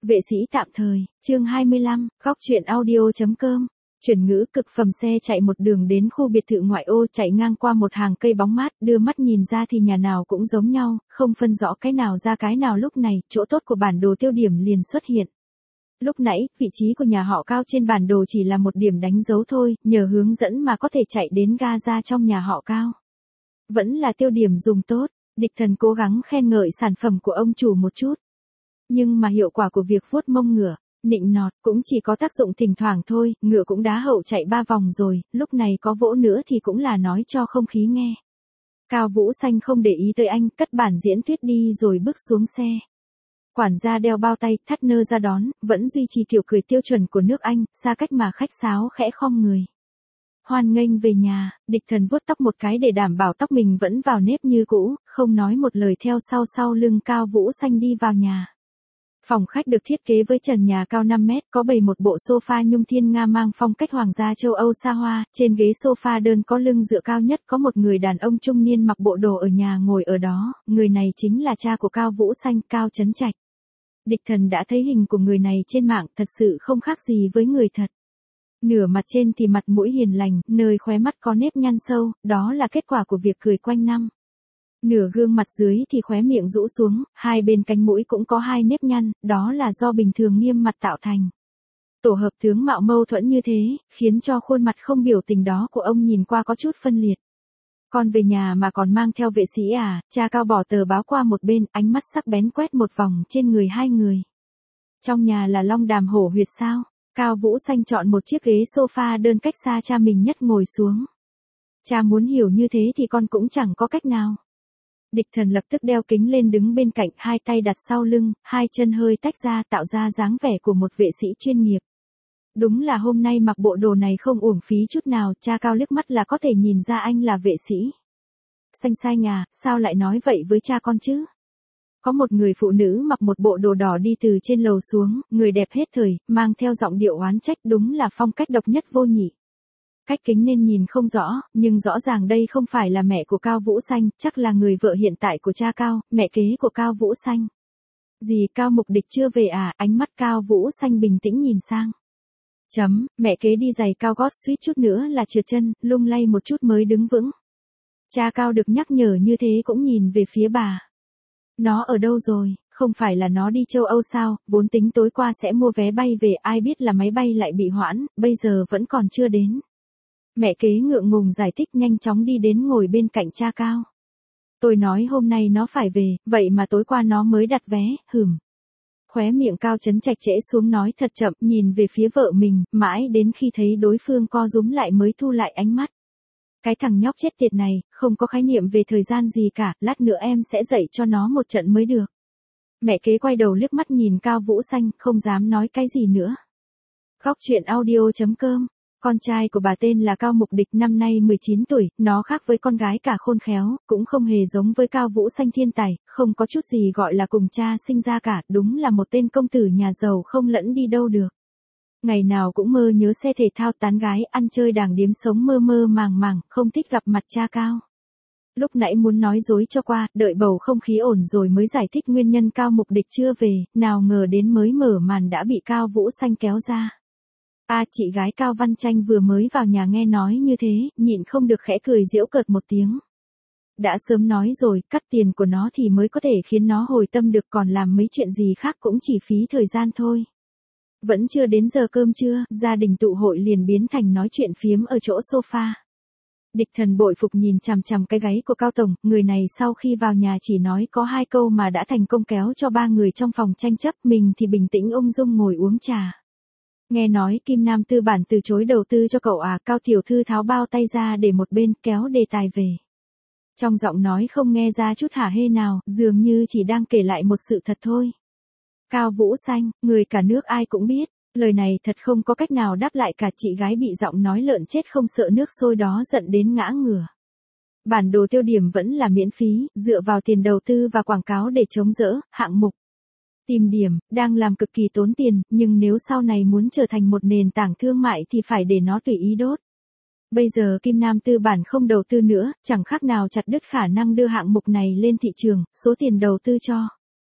Vệ sĩ tạm thời, chương 25, góc truyện audio.com. Chuyển ngữ cực phẩm. Xe chạy một đường đến khu biệt thự ngoại ô, chạy ngang qua một hàng cây bóng mát, đưa mắt nhìn ra thì nhà nào cũng giống nhau, không phân rõ cái nào ra cái nào. Lúc này, chỗ tốt của bản đồ tiêu điểm liền xuất hiện. Lúc nãy, vị trí của nhà họ Cao trên bản đồ chỉ là một điểm đánh dấu thôi, nhờ hướng dẫn mà có thể chạy đến ga ra trong nhà họ Cao. Vẫn là tiêu điểm dùng tốt, Địch Thần cố gắng khen ngợi sản phẩm của ông chủ một chút. Nhưng mà hiệu quả của việc vuốt mông ngựa, nịnh nọt cũng chỉ có tác dụng thỉnh thoảng thôi, ngựa cũng đá hậu chạy 3 vòng rồi, lúc này có vỗ nữa thì cũng là nói cho không khí nghe. Cao Vũ Xanh không để ý tới anh, cất bản diễn thuyết đi rồi bước xuống xe. Quản gia đeo bao tay, thắt nơ ra đón, vẫn duy trì kiểu cười tiêu chuẩn của nước Anh, xa cách mà khách sáo khẽ khom người. Hoan nghênh về nhà, Địch Thần vuốt tóc một cái để đảm bảo tóc mình vẫn vào nếp như cũ, không nói một lời theo sau lưng Cao Vũ Xanh đi vào nhà. Phòng khách được thiết kế với trần nhà cao 5 mét, có bày một bộ sofa nhung thiên nga mang phong cách hoàng gia châu Âu xa hoa, trên ghế sofa đơn có lưng dựa cao nhất có một người đàn ông trung niên mặc bộ đồ ở nhà ngồi ở đó, người này chính là cha của Cao Vũ Xanh, Cao Chấn Trạch. Địch Thần đã thấy hình của người này trên mạng, thật sự không khác gì với người thật. Nửa mặt trên thì mặt mũi hiền lành, nơi khóe mắt có nếp nhăn sâu, đó là kết quả của việc cười quanh năm. Nửa gương mặt dưới thì khóe miệng rũ xuống, hai bên cánh mũi cũng có hai nếp nhăn, đó là do bình thường nghiêm mặt tạo thành. Tổ hợp tướng mạo mâu thuẫn như thế, khiến cho khuôn mặt không biểu tình đó của ông nhìn qua có chút phân liệt. Con về nhà mà còn mang theo vệ sĩ à? Cha Cao bỏ tờ báo qua một bên, ánh mắt sắc bén quét một vòng trên người hai người. Trong nhà là long đàm hổ huyệt sao? Cao Vũ Xanh chọn một chiếc ghế sofa đơn cách xa cha mình nhất ngồi xuống. Cha muốn hiểu như thế thì con cũng chẳng có cách nào. Địch Thần lập tức đeo kính lên đứng bên cạnh, hai tay đặt sau lưng, hai chân hơi tách ra tạo ra dáng vẻ của một vệ sĩ chuyên nghiệp. Đúng là hôm nay mặc bộ đồ này không uổng phí chút nào, cha Cao liếc mắt là có thể nhìn ra anh là vệ sĩ. Xanh à, sao lại nói vậy với cha con chứ? Có một người phụ nữ mặc một bộ đồ đỏ đi từ trên lầu xuống, người đẹp hết thời, mang theo giọng điệu oán trách, đúng là phong cách độc nhất vô nhị. Cách kính nên nhìn không rõ, nhưng rõ ràng đây không phải là mẹ của Cao Vũ Xanh, chắc là người vợ hiện tại của cha Cao, mẹ kế của Cao Vũ Xanh. Gì Cao Mục Địch chưa về à? Ánh mắt Cao Vũ Xanh bình tĩnh nhìn sang. Mẹ kế đi giày cao gót suýt chút nữa là trượt chân, lung lay một chút mới đứng vững. Cha Cao được nhắc nhở như thế cũng nhìn về phía bà. Nó ở đâu rồi? Không phải là nó đi châu Âu sao? Vốn tính tối qua sẽ mua vé bay về, ai biết là máy bay lại bị hoãn, bây giờ vẫn còn chưa đến. Mẹ kế ngượng ngùng giải thích, nhanh chóng đi đến ngồi bên cạnh cha Cao. Tôi nói hôm nay nó phải về, vậy mà tối qua nó mới đặt vé, Khóe miệng Cao Chấn Trạch trễ xuống nói thật chậm, nhìn về phía vợ mình, mãi đến khi thấy đối phương co rúm lại mới thu lại ánh mắt. Cái thằng nhóc chết tiệt này, không có khái niệm về thời gian gì cả, lát nữa em sẽ dạy cho nó một trận mới được. Mẹ kế quay đầu liếc mắt nhìn Cao Vũ Xanh, không dám nói cái gì nữa. Góc truyện audio.com. Con trai của bà tên là Cao Mục Địch, năm nay 19 tuổi, nó khác với con gái cả khôn khéo, cũng không hề giống với Cao Vũ Xanh thiên tài, không có chút gì gọi là cùng cha sinh ra cả, đúng là một tên công tử nhà giàu không lẫn đi đâu được. Ngày nào cũng mơ nhớ xe thể thao, tán gái, ăn chơi đàng điếm, sống mơ mơ màng, không thích gặp mặt cha Cao. Lúc nãy muốn nói dối cho qua, đợi bầu không khí ổn rồi mới giải thích nguyên nhân Cao Mục Địch chưa về, nào ngờ đến mới mở màn đã bị Cao Vũ Xanh kéo ra. Chị gái Cao Văn Tranh vừa mới vào nhà nghe nói như thế, nhịn không được khẽ cười giễu cợt một tiếng. Đã sớm nói rồi, cắt tiền của nó thì mới có thể khiến nó hồi tâm được, còn làm mấy chuyện gì khác cũng chỉ phí thời gian thôi. Vẫn chưa đến giờ cơm trưa, gia đình tụ hội liền biến thành nói chuyện phiếm ở chỗ sofa. Địch Thần bội phục nhìn chằm chằm cái gáy của Cao Tổng, người này sau khi vào nhà chỉ nói có 2 câu mà đã thành công kéo cho 3 người trong phòng tranh chấp, mình thì bình tĩnh ung dung ngồi uống trà. Nghe nói Kim Nam Tư bản từ chối đầu tư cho cậu à? Cao tiểu thư tháo bao tay ra để một bên, kéo đề tài về. Trong giọng nói không nghe ra chút hả hê nào, dường như chỉ đang kể lại một sự thật thôi. Cao Vũ Xanh, người cả nước ai cũng biết, lời này thật không có cách nào đáp lại cả, chị gái bị giọng nói lợn chết không sợ nước sôi đó giận đến ngã ngửa. Bản đồ tiêu điểm vẫn là miễn phí, dựa vào tiền đầu tư và quảng cáo để chống dỡ, hạng mục tìm điểm, đang làm cực kỳ tốn tiền, nhưng nếu sau này muốn trở thành một nền tảng thương mại thì phải để nó tùy ý đốt. Bây giờ Kim Nam Tư bản không đầu tư nữa, chẳng khác nào chặt đứt khả năng đưa hạng mục này lên thị trường, số tiền đầu tư cho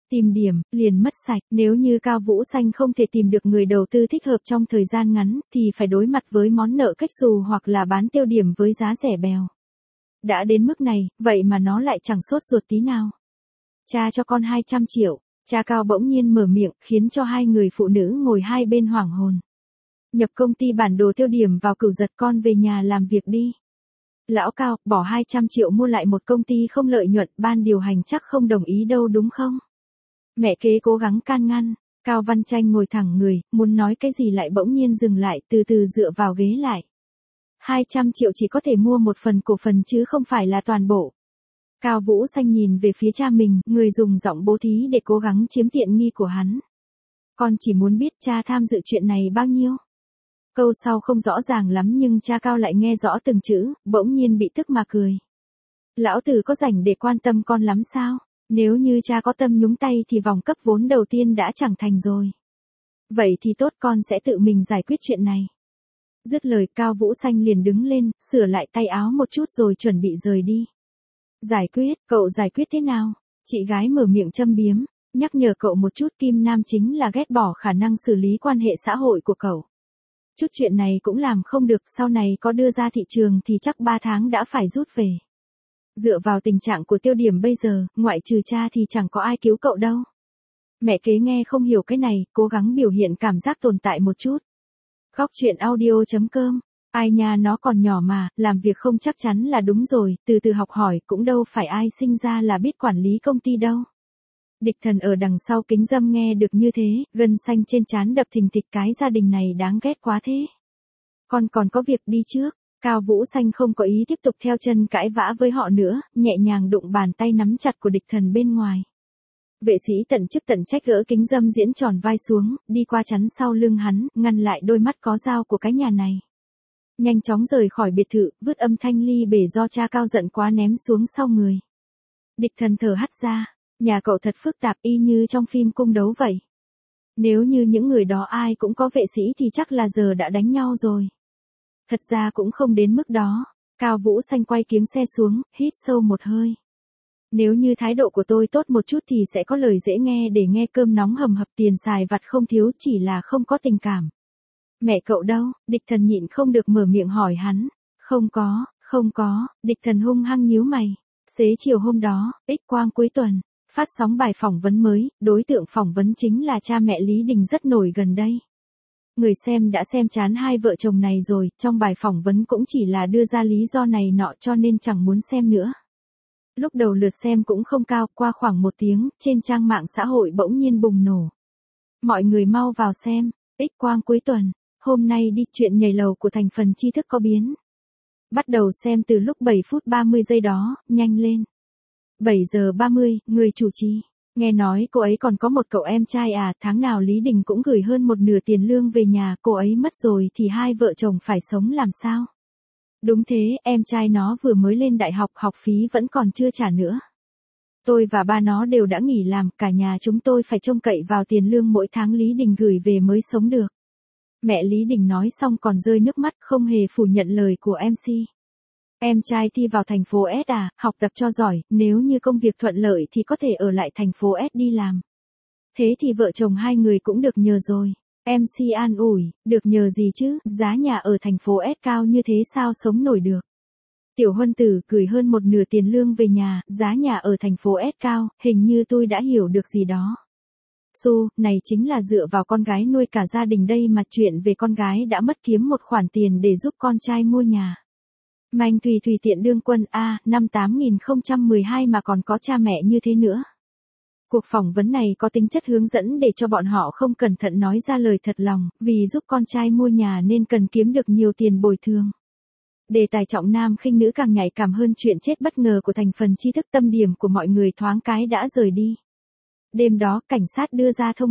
Tìm điểm, liền mất sạch, nếu như Cao Vũ Xanh không thể tìm được người đầu tư thích hợp trong thời gian ngắn, thì phải đối mặt với món nợ cách xù hoặc là bán tiêu điểm với giá rẻ bèo. Đã đến mức này, vậy mà nó lại chẳng sốt ruột tí nào. Cha cho con 200 triệu, cha Cao bỗng nhiên mở miệng, khiến cho hai người phụ nữ ngồi hai bên hoảng hồn. Nhập công ty bản đồ tiêu điểm vào Cửu Giật, con về nhà làm việc đi. Lão Cao, bỏ 200 triệu mua lại một công ty không lợi nhuận, ban điều hành chắc không đồng ý đâu đúng không? Mẹ kế cố gắng can ngăn, Cao Văn Tranh ngồi thẳng người, muốn nói cái gì lại bỗng nhiên dừng lại, từ từ dựa vào ghế lại. 200 triệu chỉ có thể mua một phần cổ phần chứ không phải là toàn bộ. Cao Vũ Xanh nhìn về phía cha mình, người dùng giọng bố thí để cố gắng chiếm tiện nghi của hắn. Con chỉ muốn biết cha tham dự chuyện này bao nhiêu. Câu sau không rõ ràng lắm nhưng cha Cao lại nghe rõ từng chữ, bỗng nhiên bị tức mà cười. Lão tử có rảnh để quan tâm con lắm sao? Nếu như cha có tâm nhúng tay thì vòng cấp vốn đầu tiên đã chẳng thành rồi. Vậy thì tốt, con sẽ tự mình giải quyết chuyện này. Dứt lời, Cao Vũ Xanh liền đứng lên, sửa lại tay áo một chút rồi chuẩn bị rời đi. Giải quyết, cậu giải quyết thế nào? Chị gái mở miệng châm biếm, nhắc nhở cậu một chút, Kim Nam chính là ghét bỏ khả năng xử lý quan hệ xã hội của cậu. Chút chuyện này cũng làm không được, sau này có đưa ra thị trường thì chắc 3 tháng đã phải rút về. Dựa vào tình trạng của tiêu điểm bây giờ, ngoại trừ cha thì chẳng có ai cứu cậu đâu. Mẹ kế nghe không hiểu cái này, cố gắng biểu hiện cảm giác tồn tại một chút. Góc chuyện audio.com. Ai nha, nó còn nhỏ mà, làm việc không chắc chắn là đúng rồi, từ từ học hỏi, cũng đâu phải ai sinh ra là biết quản lý công ty đâu. Địch Thần ở đằng sau kính râm nghe được như thế, gân xanh trên trán đập thình thịch, cái gia đình này đáng ghét quá thế. Con còn có việc, đi trước. Cao Vũ Xanh không có ý tiếp tục theo chân cãi vã với họ nữa, nhẹ nhàng đụng bàn tay nắm chặt của Địch Thần bên ngoài. Vệ sĩ tận chức tận trách gỡ kính râm diễn tròn vai xuống, đi qua chắn sau lưng hắn, ngăn lại đôi mắt có dao của cái nhà này. Nhanh chóng rời khỏi biệt thự, vứt âm thanh ly bể do cha Cao giận quá ném xuống sau người. Địch Thần thở hắt ra, nhà cậu thật phức tạp, y như trong phim cung đấu vậy. Nếu như những người đó ai cũng có vệ sĩ thì chắc là giờ đã đánh nhau rồi. Thật ra cũng không đến mức đó. Cao Vũ Xanh quay kiếng xe xuống, hít sâu một hơi. Nếu như thái độ của tôi tốt một chút thì sẽ có lời dễ nghe để nghe, cơm nóng hầm hập, tiền xài vặt không thiếu, chỉ là không có tình cảm. Mẹ cậu đâu? Địch Thần nhịn không được mở miệng hỏi hắn. Không có, Địch Thần hung hăng nhíu mày. Xế chiều hôm đó, X quang cuối tuần, phát sóng bài phỏng vấn mới, đối tượng phỏng vấn chính là cha mẹ Lý Đình rất nổi gần đây. Người xem đã xem chán hai vợ chồng này rồi, trong bài phỏng vấn cũng chỉ là đưa ra lý do này nọ cho nên chẳng muốn xem nữa. Lúc đầu lượt xem cũng không cao, qua khoảng 1 tiếng, trên trang mạng xã hội bỗng nhiên bùng nổ. Mọi người mau vào xem, X quang cuối tuần, hôm nay đi, chuyện nhảy lầu của thành phần tri thức có biến. Bắt đầu xem từ lúc 7 phút 30 giây đó, nhanh lên. 7 giờ 30, người chủ trì. Nghe nói cô ấy còn có một cậu em trai à, tháng nào Lý Đình cũng gửi hơn một nửa tiền lương về nhà, cô ấy mất rồi thì hai vợ chồng phải sống làm sao? Đúng thế, em trai nó vừa mới lên đại học, học phí vẫn còn chưa trả nữa. Tôi và ba nó đều đã nghỉ làm, cả nhà chúng tôi phải trông cậy vào tiền lương mỗi tháng Lý Đình gửi về mới sống được. Mẹ Lý Đình nói xong còn rơi nước mắt, không hề phủ nhận lời của MC. Em trai thi vào thành phố S à, học tập cho giỏi, nếu như công việc thuận lợi thì có thể ở lại thành phố S đi làm. Thế thì vợ chồng hai người cũng được nhờ rồi. MC an ủi, được nhờ gì chứ, giá nhà ở thành phố S cao như thế sao sống nổi được. Tiểu Huân Tử gửi hơn một nửa tiền lương về nhà, giá nhà ở thành phố S cao, hình như tôi đã hiểu được gì đó. Su, này chính là dựa vào con gái nuôi cả gia đình đây mà, chuyện về con gái đã mất kiếm một khoản tiền để giúp con trai mua nhà. Manh Thùy Thùy tiện đương quân A, năm 8012 mà còn có cha mẹ như thế nữa. Cuộc phỏng vấn này có tính chất hướng dẫn để cho bọn họ không cẩn thận nói ra lời thật lòng, vì giúp con trai mua nhà nên cần kiếm được nhiều tiền bồi thường. Đề tài trọng nam khinh nữ càng nhạy cảm hơn chuyện chết bất ngờ của thành phần tri thức, tâm điểm của mọi người thoáng cái đã rời đi. Đêm đó, cảnh sát đưa ra thông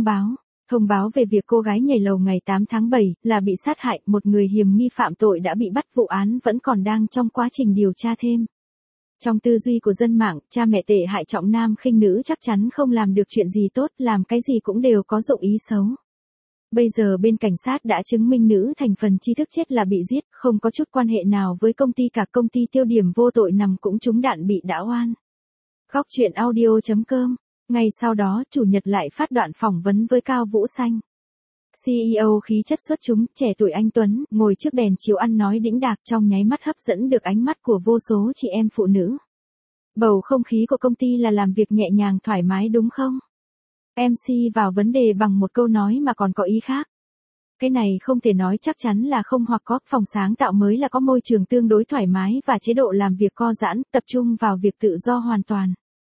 báo về việc cô gái nhảy lầu ngày 8 tháng 7 là bị sát hại, một người hiểm nghi phạm tội đã bị bắt, vụ án vẫn còn đang trong quá trình điều tra thêm. Trong tư duy của dân mạng, cha mẹ tệ hại trọng nam khinh nữ chắc chắn không làm được chuyện gì tốt, làm cái gì cũng đều có dụng ý xấu. Bây giờ bên cảnh sát đã chứng minh nữ thành phần tri thức chết là bị giết, không có chút quan hệ nào với công ty cả, công ty tiêu điểm vô tội nằm cũng trúng đạn bị đã oan. Góc chuyện audio.com Ngay sau đó, Chủ nhật lại phát đoạn phỏng vấn với Cao Vũ Xanh. CEO khí chất xuất chúng, trẻ tuổi anh tuấn, ngồi trước đèn chiếu ăn nói đĩnh đạc, trong nháy mắt hấp dẫn được ánh mắt của vô số chị em phụ nữ. Bầu không khí của công ty là làm việc nhẹ nhàng thoải mái đúng không? MC vào vấn đề bằng một câu nói mà còn có ý khác. Cái này không thể nói chắc chắn là không, hoặc có, phòng sáng tạo mới là có môi trường tương đối thoải mái và chế độ làm việc co giãn, tập trung vào việc tự do hoàn toàn.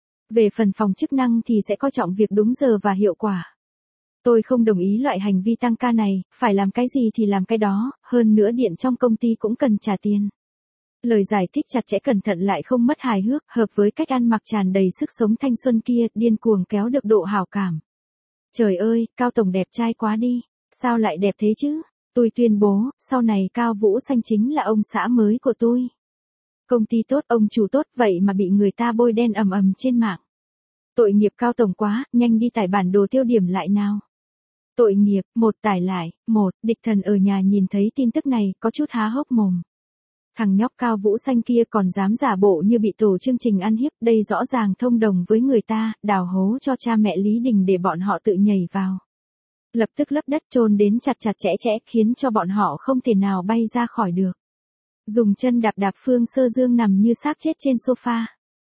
Về phần phòng chức năng thì sẽ coi trọng việc đúng giờ và hiệu quả. Tôi không đồng ý loại hành vi tăng ca này, phải làm cái gì thì làm cái đó, hơn nữa điện trong công ty cũng cần trả tiền. Lời giải thích chặt chẽ cẩn thận lại không mất hài hước, hợp với cách ăn mặc tràn đầy sức sống thanh xuân kia, điên cuồng kéo được độ hảo cảm. Trời ơi, Cao Tổng đẹp trai quá đi. Sao lại đẹp thế chứ? Tôi tuyên bố, sau này Cao Vũ Xanh chính là ông xã mới của tôi. Công ty tốt, ông chủ tốt, vậy mà bị người ta bôi đen ầm ầm trên mạng. Tội nghiệp Cao Tổng quá, nhanh đi tải bản đồ tiêu điểm lại nào. Tội nghiệp, tải lại, địch thần ở nhà nhìn thấy tin tức này, có chút há hốc mồm. Thằng nhóc Cao Vũ Xanh kia còn dám giả bộ như bị tổ chương trình ăn hiếp, đây rõ ràng thông đồng với người ta, đào hố cho cha mẹ Lý Đình để bọn họ tự nhảy vào. Lập tức lấp đất chôn đến chặt chẽ chẽ, khiến cho bọn họ không thể nào bay ra khỏi được. Dùng chân đạp Phương Sơ Dương nằm như xác chết trên sofa.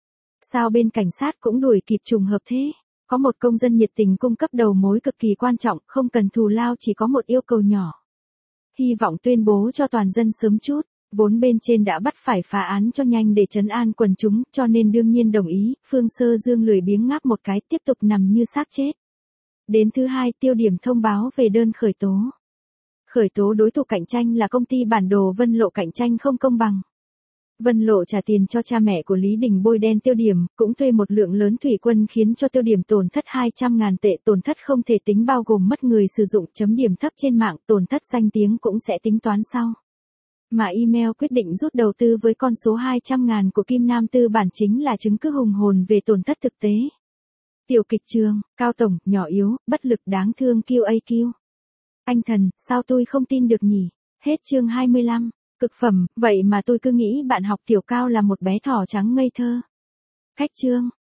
Sao bên cảnh sát cũng đuổi kịp trùng hợp thế? Có một công dân nhiệt tình cung cấp đầu mối cực kỳ quan trọng, không cần thù lao, chỉ có một yêu cầu nhỏ. Hy vọng tuyên bố cho toàn dân sớm chút. Vốn bên trên đã bắt phải phá án cho nhanh để trấn an quần chúng, cho nên đương nhiên đồng ý. Phương Sơ Dương lười biếng ngáp một cái, tiếp tục nằm như xác chết. Đến thứ hai, tiêu điểm thông báo về đơn khởi tố. Khởi tố đối thủ cạnh tranh là công ty bản đồ Vân Lộ cạnh tranh không công bằng. Vân Lộ trả tiền cho cha mẹ của Lý Đình bôi đen tiêu điểm, cũng thuê một lượng lớn thủy quân khiến cho tiêu điểm tổn thất 200.000 tệ, tổn thất không thể tính bao gồm mất người sử dụng, chấm điểm thấp trên mạng, tổn thất danh tiếng cũng sẽ tính toán sau. Mà email quyết định rút đầu tư với con số 200.000 của Kim Nam Tư bản chính là chứng cứ hùng hồn về tổn thất thực tế. Tiểu kịch trường, Cao Tổng, nhỏ yếu, bất lực đáng thương QAQ. Anh thần, sao tôi không tin được nhỉ? Hết chương 25. Cực phẩm, vậy mà tôi cứ nghĩ bạn học Tiểu Cao là một bé thỏ trắng ngây thơ. Cách chương.